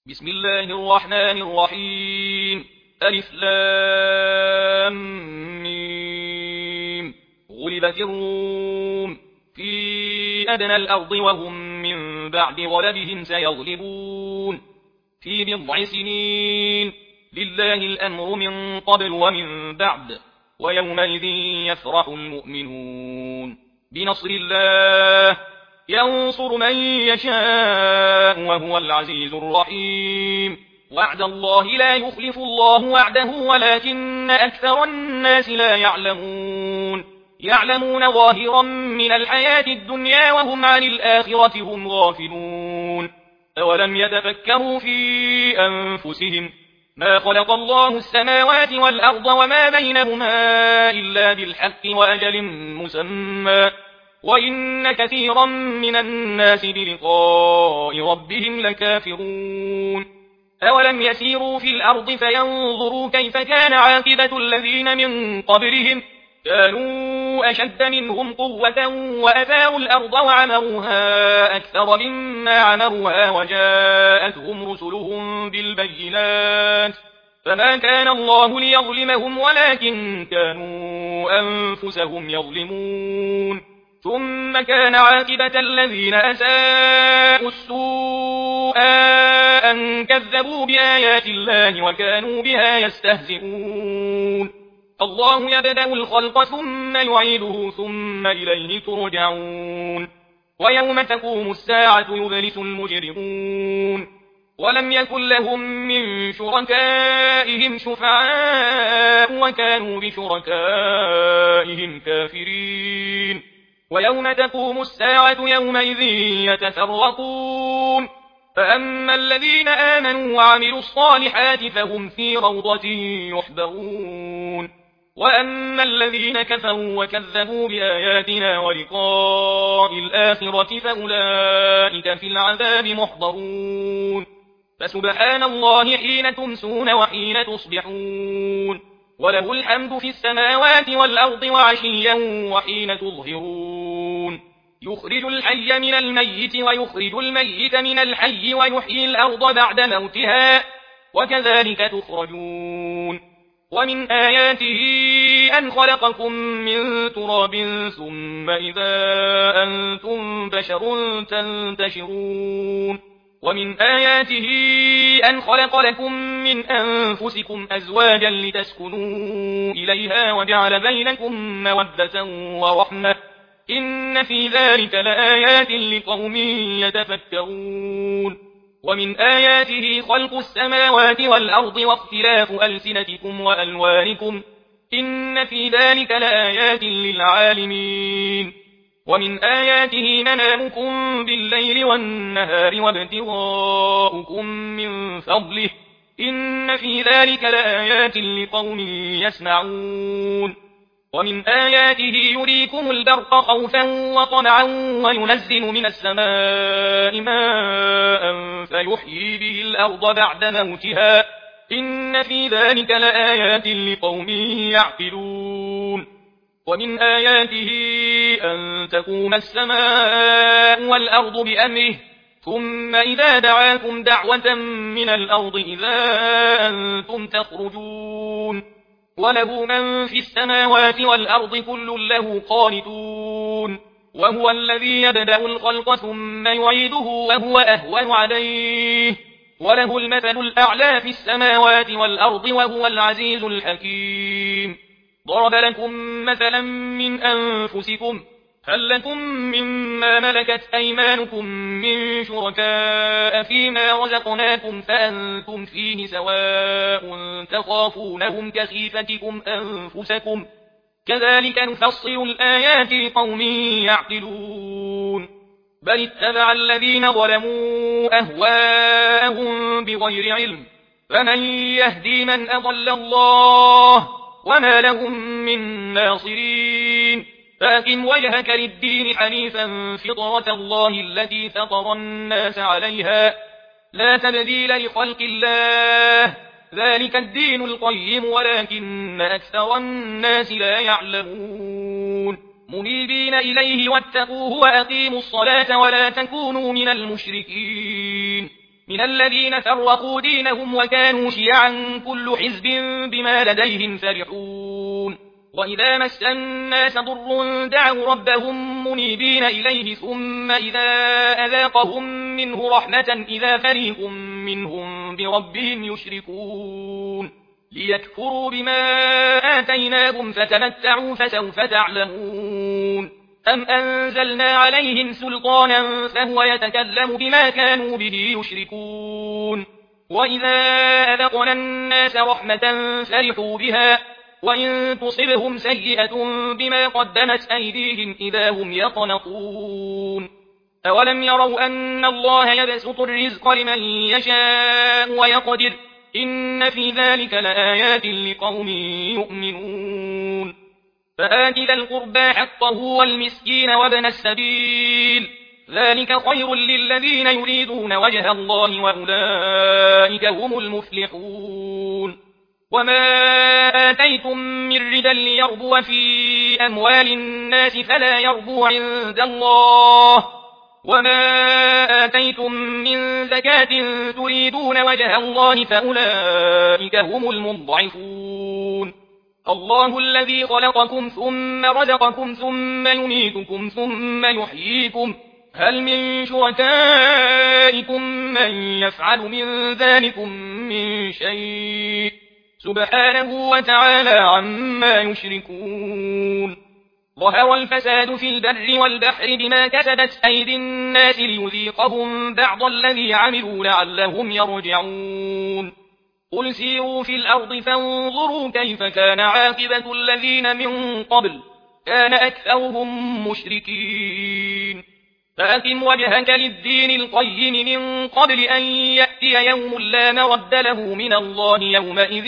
بسم الله الرحمن الرحيم. ألف لام ميم. غلبت الروم في أدنى الأرض وهم من بعد غلبهم سيغلبون في بضع سنين. لله الأمر من قبل ومن بعد، ويومئذ يفرح المؤمنون بنصر الله ينصر من يشاء وهو العزيز الرحيم. وعد الله لا يخلف الله وعده ولكن أكثر الناس لا يعلمون ظاهرا من الحياة الدنيا وهم عن الآخرة هم غافلون. أولم يتفكروا في أنفسهم ما خلق الله السماوات والأرض وما بينهما إلا بالحق وأجل مسمى، وإن كثيرا من الناس بلقاء ربهم لكافرون. أولم يسيروا في الأرض فينظروا كيف كان عاقبة الذين من قبلهم، كانوا أشد منهم قوة وأثاروا الأرض وعمروها أكثر مما عمروها وجاءتهم رسلهم بالبينات، فما كان الله ليظلمهم ولكن كانوا أنفسهم يظلمون. ثم كان عاقبة الذين أساءوا السوء أن كذبوا بآيات الله وكانوا بها يستهزئون. الله يبدأ الخلق ثم يعيده ثم إليه ترجعون. ويوم تقوم الساعة يبلس المجرمون ولم يكن لهم من شركائهم شفعاء وكانوا بشركائهم كافرين. ويوم تقوم الساعة يومئذ يتفرقون، فأما الذين آمنوا وعملوا الصالحات فهم في روضة يحبرون، وأما الذين كفروا وكذبوا بآياتنا ولقاء الآخرة فأولئك في العذاب محضرون. فسبحان الله حين تمسون وحين تصبحون، وله الحمد في السماوات والأرض وعشيا وحين تظهرون. يخرج الحي من الميت ويخرج الميت من الحي ويحيي الأرض بعد موتها وكذلك تخرجون. ومن آياته أن خلقكم من تراب ثم إذا أنتم بشر تنتشرون. ومن آياته أن خلق لكم من أنفسكم أزواجا لتسكنوا إليها وجعل بينكم مودة ورحمة، إن في ذلك لآيات لقوم يتفكرون. ومن آياته خلق السماوات والأرض واختلاف ألسنتكم وألوانكم، إن في ذلك لآيات للعالمين. ومن آياته منامكم بالليل والنهار وابتغاؤكم من فضله، إن في ذلك لآيات لقوم يسمعون. ومن آياته يريكم البرق خوفا وطمعا وينزل من السماء ماء فيحيي به الأرض بعد موتها، إن في ذلك لآيات لقوم يعقلون. ومن آياته أن تقوم السماء والأرض بأمره، ثم إذا دعاكم دعوة من الأرض إذا أنتم تخرجون. وله من في السماوات والأرض كل له قانتون، وهو الذي يبدأ الخلق ثم يعيده وهو أهون عليه، وله المثل الأعلى في السماوات والأرض وهو العزيز الحكيم. ضرب لكم مثلا من أنفسكم، هل لكم مما ملكت أيمانكم من شركاء فيما رزقناكم فأنتم فيه سواء تخافونهم كخيفتكم أنفسكم، كذلك نفصل الآيات لقوم يعقلون. بل اتبع الذين ظلموا أهواءهم بغير علم، فمن يهدي من أضل الله وما لهم من ناصرين. فأقم وجهك للدين حنيفا فطرة الله التي فطر الناس عليها لا تبديل لخلق الله، ذلك الدين القيم ولكن أكثر الناس لا يعلمون. منيبين إليه واتقوه وأقيموا الصلاة ولا تكونوا من المشركين. من الذين فرقوا دينهم وكانوا شيعا كل حزب بما لديهم فرحون وإذا مس الناس ضر دعوا ربهم منيبين إليه ثم إذا أذاقهم منه رحمة إذا فريق منهم بربهم يشركون ليكفروا بما آتيناهم فتمتعوا فسوف تعلمون أم أنزلنا عليهم سلطانا فهو يتكلم بما كانوا به يشركون وإذا أذقنا الناس رحمة فرحوا بها وإن تصبهم سيئة بما قدمت أيديهم إذا هم يقنطون أولم يروا أن الله يبسط الرزق لمن يشاء ويقدر إن في ذلك لآيات لقوم يؤمنون فآت ذا القربى حقه والمسكين وابن السبيل ذلك خير للذين يريدون وجه الله وأولئك هم المفلحون وما آتيتم من ربا ليربو في أموال الناس فلا يربو عند الله وما آتيتم من زكاة تريدون وجه الله فأولئك هم المضعفون الله الذي خلقكم ثم رزقكم ثم يميتكم ثم يحييكم هل من شركائكم من يفعل من ذلكم من شيء سبحانه وتعالى عما يشركون ظهر الفساد في البر والبحر بما كسبت أيدي الناس ليذيقهم بعض الذي عملوا لعلهم يرجعون قل سيروا في الأرض فانظروا كيف كان عاقبة الذين من قبل كان أكثرهم مشركين فأقم وجهك للدين القيم من قبل أن يأتي يوم لا مرد له من الله يومئذ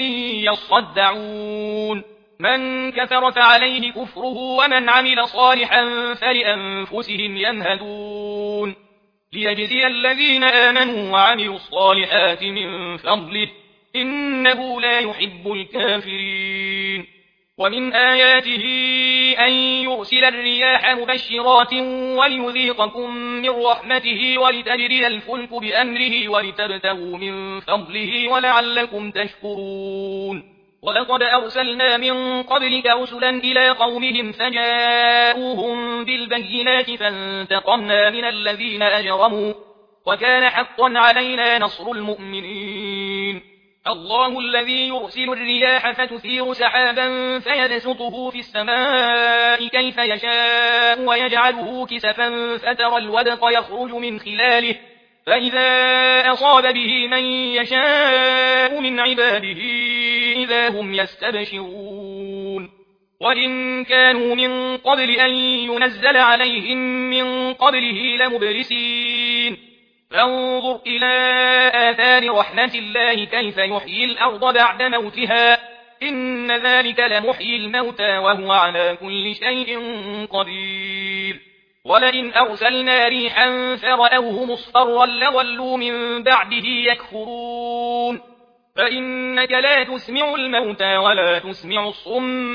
يصدعون من كفر فعليه كفره ومن عمل صالحا فلأنفسهم يمهدون ليجزي الذين آمنوا وعملوا الصالحات من فضله إنه لا يحب الكافرين ومن آياته أن يرسل الرياح مبشرات وليذيقكم من رحمته ولتجري الفلك بأمره ولتبتغوا من فضله ولعلكم تشكرون ولقد أرسلنا من قبلك رسلا إلى قومهم فجاءوهم بالبينات فانتقمنا من الذين أجرموا وكان حقا علينا نصر المؤمنين الله الذي يرسل الرياح فتثير سحابا فيبسطه في السماء كيف يشاء ويجعله كسفا فترى الودق يخرج من خلاله فإذا أصاب به من يشاء من عباده إذا هم يستبشرون وإن كانوا من قبل أن ينزل عليهم من قبله لمبلسين فانظر إلى آثار رحمة الله كيف يحيي الأرض بعد موتها إن ذلك لمحيي الموتى وهو على كل شيء قدير ولئن أرسلنا ريحا فرأوه مصفرا لولوا من بعده يكفرون فإنك لا تسمع الموتى ولا تسمع الصم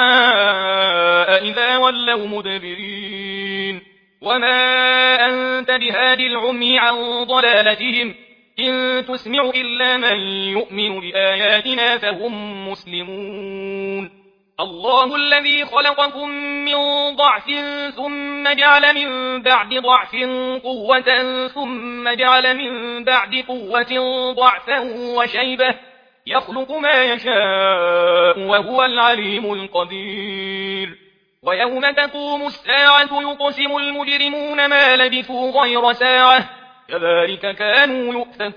الدعاء إذا ولوا مدبرين وما أنت بهادي العمي عن ضلالتهم إن تسمع إلا من يؤمن بآياتنا فهم مسلمون الله الذي خلقكم من ضعف ثم جعل من بعد ضعف قوة ثم جعل من بعد قوة ضعفا وشيبة يخلق ما يشاء وهو العليم القدير ويوم تقوم الساعة يقسم المجرمون ما لبثوا غير ساعة كذلك كانوا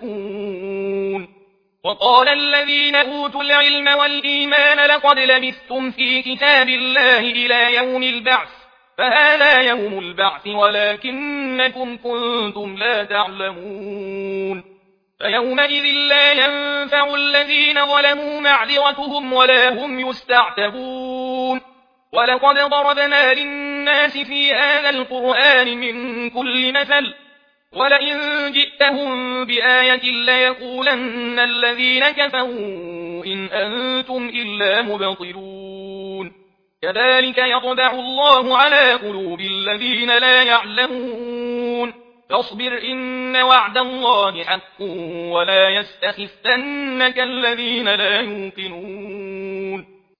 يؤفكون وقال الذين أوتوا العلم والإيمان لقد لبثتم في كتاب الله إلى يوم البعث فهذا يوم البعث ولكنكم كنتم لا تعلمون فيومئذ لا ينفع الذين ظلموا معذرتهم ولا هم يستعتبون ولقد ضربنا للناس في هذا القرآن من كل مثل ولئن جئتهم بآية ليقولن الذين كفروا إن أنتم إلا مبطلون كذلك يطبع الله على قلوب الذين لا يعلمون فاصبر إن وعد الله حق ولا يستخفنك الذين لا يوقنون